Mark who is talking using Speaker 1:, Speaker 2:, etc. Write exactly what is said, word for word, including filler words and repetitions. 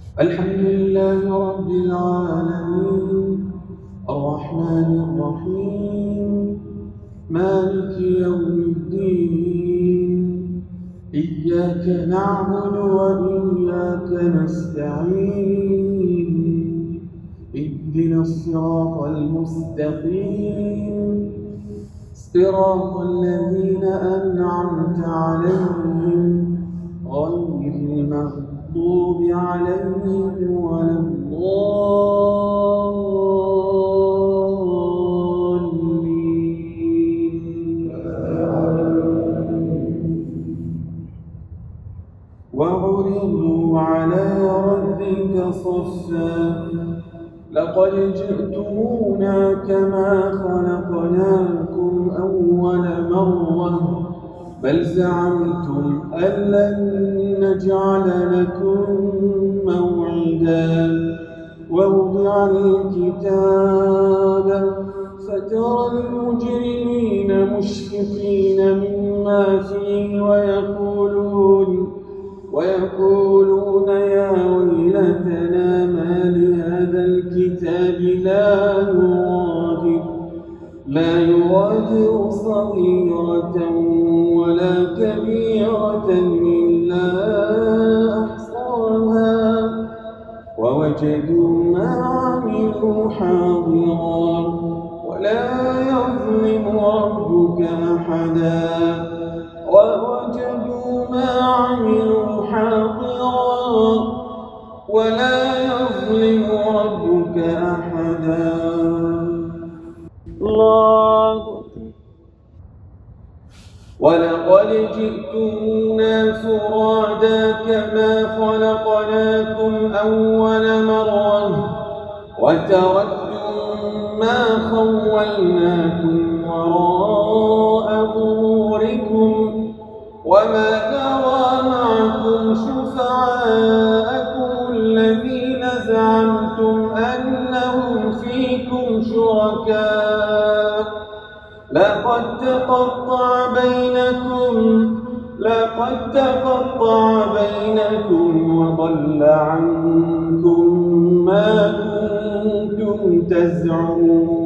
Speaker 1: الحمد لله رب العالمين الرحمن الرحيم مالك يوم الدين إياك نعبد وإياك نستعين اهدنا الصراط المستقيم صراط الذين أنعمت عليهم غير المغضوب عليهم ولا الضالين. وعرضوا على ربك صفا لقد جئتمونا كما خلقناكم أول مرة بل زعمتم أن لن نجعل لكم موعدا. ووضع الكتاب فترى المجرمين مشفقين مما فيه ويقولون ويقولون يا ويلتنا ما لهذا الكتاب لا يغادر لا يغادر صغيرة ولا كبيرة إلا أحصاها ووجدوا ما عملوا حاضرا ولا يظلم ربك أحدا ووجدوا ما عملوا حاضرا ولا يظلم ربك أحدا. الله ولقد جئتمونا فرادا كما خلقناكم أول مرة وتركتم ما خولناكم وراء ظهوركم وما نرى معكم شفعاءكم الذين زعمتم أنهم فيكم شركاء لقد تقطع بينكم لقد تقطع بينكم وضل عنكم ما كنتم تزعمون.